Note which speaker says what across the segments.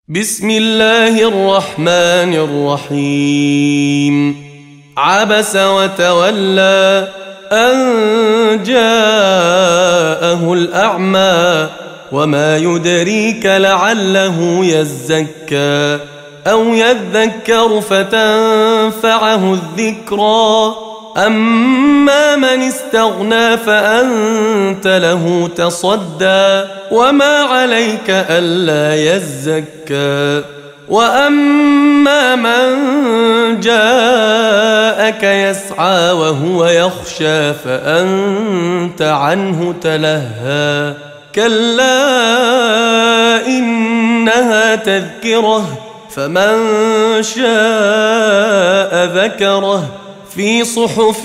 Speaker 1: بسم الله الرحمن الرحيم. عبس وتولى أن جاءه الأعمى وما يدريك لعله يزكى أو يذكر فتنفعه الذكرى. أما من استغنى فأنت له تصدى وما عليك ألا يزكى. وأما من جاءك يسعى وهو يخشى فأنت عنه تلهى. كلا إنها تذكرة فمن شاء ذكره في صحف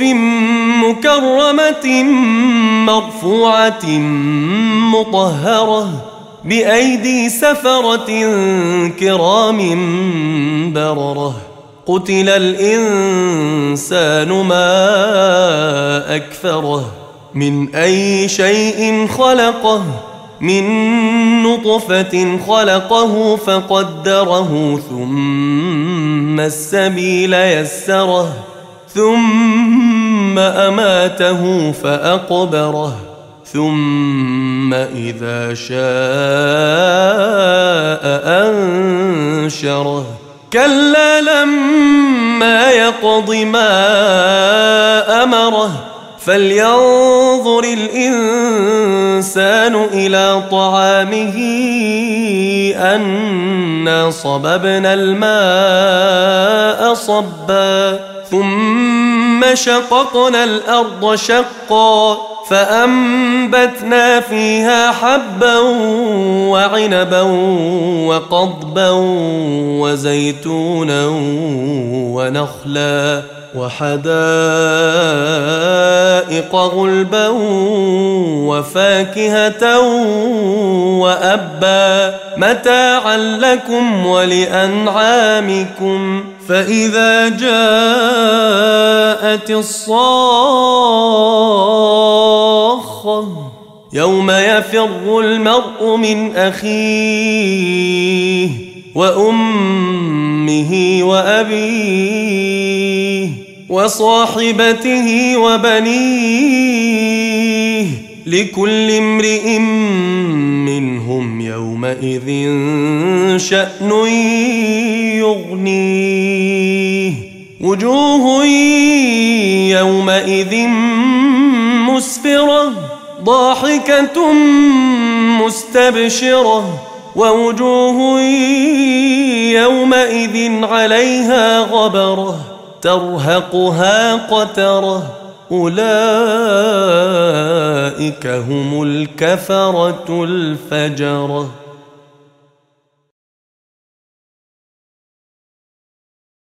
Speaker 1: مكرمة مرفوعة مطهرة بأيدي سفرة كرام بررة. قتل الإنسان ما أكفره من أي شيء خلقه من نطفة خلقه فقدره ثم السبيل يسره ثم أماته فأقبره ثم إذا شاء أنشره. كلا لما يقض ما أمره فلينظر الإنسان إلى طعامه أنا صببنا الماء صبا ثم شققنا الأرض شقا فأنبتنا فيها حبا وعنبا وقضبا وزيتونا ونخلا وحدائق غلبا وفاكهة وأبا متاعا لكم ولأنعامكم. فإذا جاءت الصاخة يوم يفر المرء من أخيه وأمه وأبيه وصاحبته وبنيه لكل امرئ منهم يومئذ شأن يغنيه. وجوه يومئذ مسفرة ضاحكة مستبشرة ووجوه يومئذ عليها غبرة ترهقها قترة. أولئك هم الكفرة الفجرة.